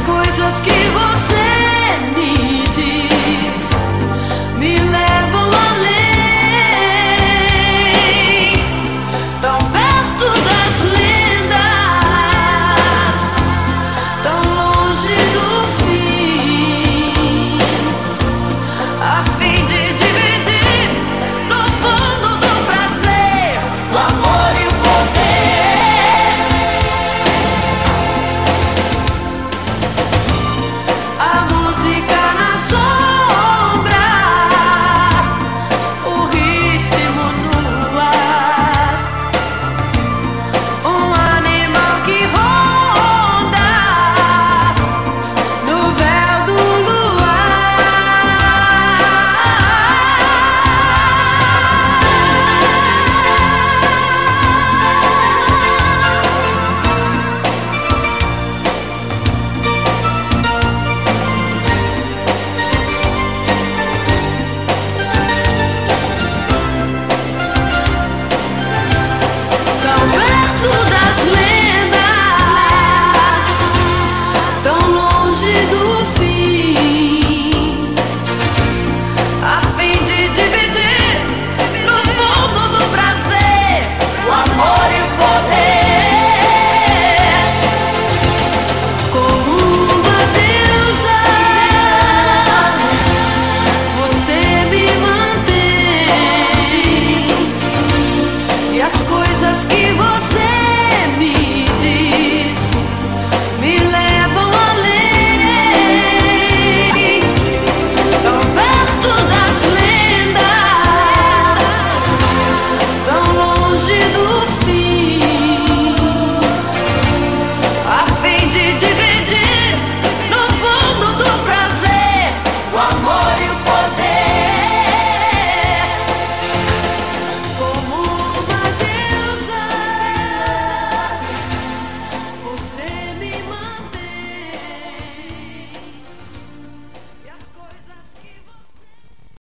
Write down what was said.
coisas que você me diz me levam além, tão perto das lendas, tão longe do fim, a fim de dividir no fundo do prazer o amor e o poder. A música na sombra, o ritmo no ar, um animal que ronda no véu do tão perto das lendas, tão longe do fim, a fim de dividir no fundo do prazer o amor e o poder. Como uma deusa, você me mantém, e as coisas que você me diz me levam além, tão perto das lendas, tão longe do fim, a fim de dividir no fundo do prazer o amor e o poder. Como uma deusa, você